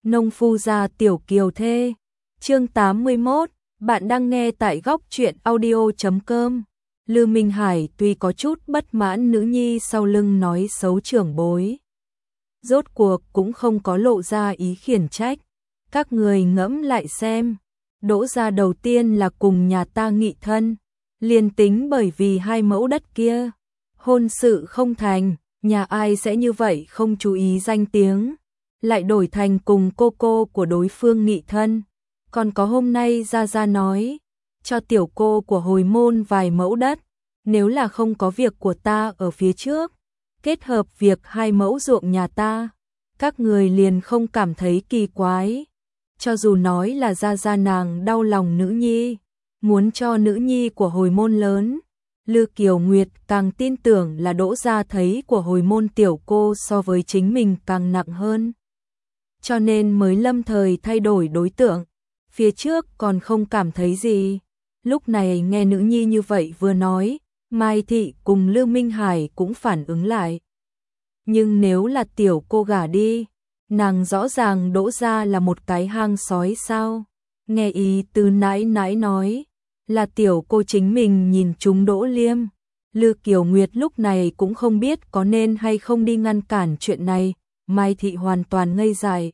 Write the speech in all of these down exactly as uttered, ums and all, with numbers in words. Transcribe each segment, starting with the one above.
Nông phu gia tiểu kiều thê. Chương tám mươi mốt, bạn đang nghe tại góc truyện audio chấm com. Lư Minh Hải tuy có chút bất mãn nữ nhi sau lưng nói xấu trưởng bối, rốt cuộc cũng không có lộ ra ý khiển trách. Các người ngẫm lại xem, Đỗ gia đầu tiên là cùng nhà ta nghị thân, liền tính bởi vì hai mẫu đất kia, hôn sự không thành, nhà ai sẽ như vậy không chú ý danh tiếng, lại đổi thành cùng cô cô của đối phương nghị thân. Còn có hôm nay Gia Gia nói, cho tiểu cô của hồi môn vài mẫu đất, nếu là không có việc của ta ở phía trước, kết hợp việc hai mẫu ruộng nhà ta, các người liền không cảm thấy kỳ quái. Cho dù nói là Gia Gia nàng đau lòng nữ nhi, muốn cho nữ nhi của hồi môn lớn, Lư Kiều Nguyệt càng tin tưởng là Đỗ gia thấy của hồi môn tiểu cô so với chính mình càng nặng hơn, cho nên mới lâm thời thay đổi đối tượng. Phía trước còn không cảm thấy gì, lúc này nghe nữ nhi như vậy vừa nói, Mai Thị cùng Lư Minh Hải cũng phản ứng lại. Nhưng nếu là tiểu cô gả đi, nàng rõ ràng Đỗ gia là một cái hang sói sao? Nghe ý từ nãi nãi nói, là tiểu cô chính mình nhìn trúng Đỗ Liêm. Lư Kiều Nguyệt lúc này cũng không biết có nên hay không đi ngăn cản chuyện này, Mai Thị hoàn toàn ngây dại.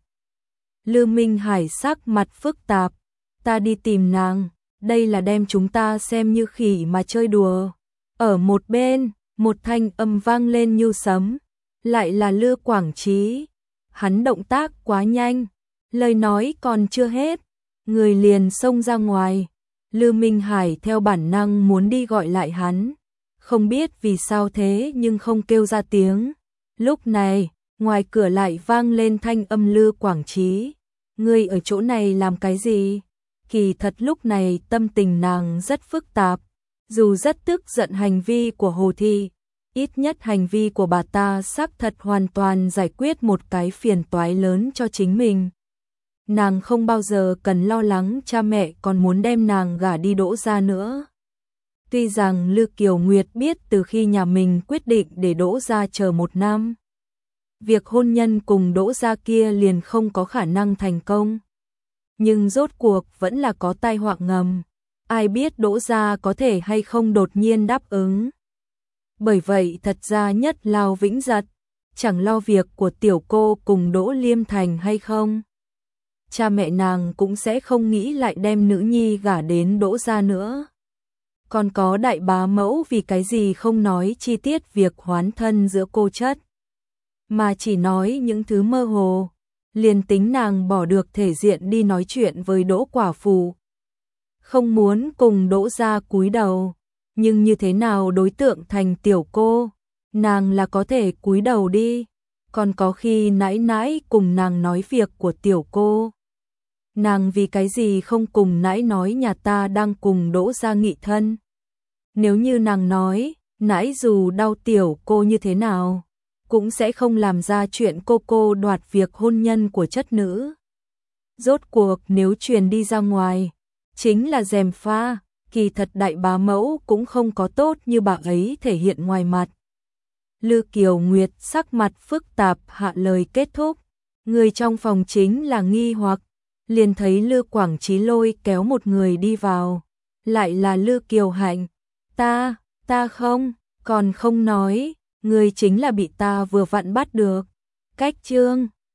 Lư Minh Hải sắc mặt phức tạp, ta đi tìm nàng, đây là đem chúng ta xem như khỉ mà chơi đùa. Ở một bên, một thanh âm vang lên như sấm, lại là Lư Quảng Trí. Hắn động tác quá nhanh, lời nói còn chưa hết, người liền xông ra ngoài. Lư Minh Hải theo bản năng muốn đi gọi lại hắn, không biết vì sao thế nhưng không kêu ra tiếng. Lúc này, ngoài cửa lại vang lên thanh âm Lư Quảng Trí. Ngươi ở chỗ này làm cái gì? Kỳ thật lúc này tâm tình nàng rất phức tạp, dù rất tức giận hành vi của Hồ Thị, ít nhất hành vi của bà ta xác thật hoàn toàn giải quyết một cái phiền toái lớn cho chính mình. Nàng không bao giờ cần lo lắng cha mẹ còn muốn đem nàng gả đi Đỗ gia nữa. Tuy rằng Lư Kiều Nguyệt biết từ khi nhà mình quyết định để Đỗ gia chờ một năm, việc hôn nhân cùng Đỗ gia kia liền không có khả năng thành công. Nhưng rốt cuộc vẫn là có tai họa ngầm, ai biết Đỗ gia có thể hay không đột nhiên đáp ứng. Bởi vậy thật ra nhất lao vĩnh giật, chẳng lo việc của tiểu cô cùng Đỗ Liêm thành hay không. Cha mẹ nàng cũng sẽ không nghĩ lại đem nữ nhi gả đến Đỗ gia nữa. Còn có đại bá mẫu vì cái gì không nói chi tiết việc hoán thân giữa cô chất, mà chỉ nói những thứ mơ hồ, liền tính nàng bỏ được thể diện đi nói chuyện với Đỗ quả phụ. Không muốn cùng Đỗ gia cúi đầu, nhưng như thế nào đối tượng thành tiểu cô, nàng là có thể cúi đầu đi. Còn có khi nãi nãi cùng nàng nói việc của tiểu cô, nàng vì cái gì không cùng nãi nói nhà ta đang cùng Đỗ gia nghị thân. Nếu như nàng nói, nãi dù đau tiểu cô như thế nào, cũng sẽ không làm ra chuyện cô cô đoạt việc hôn nhân của chất nữ. Rốt cuộc nếu truyền đi ra ngoài, chính là gièm pha, kỳ thật đại bá mẫu cũng không có tốt như bà ấy thể hiện ngoài mặt. Lư Kiều Nguyệt sắc mặt phức tạp hạ lời kết thúc, người trong phòng chính là nghi hoặc, liền thấy Lư Quảng Trí lôi kéo một người đi vào, lại là Lư Kiều Hạnh. Ta, ta không, còn không nói, người chính là bị ta vừa vặn bắt được. Cách chương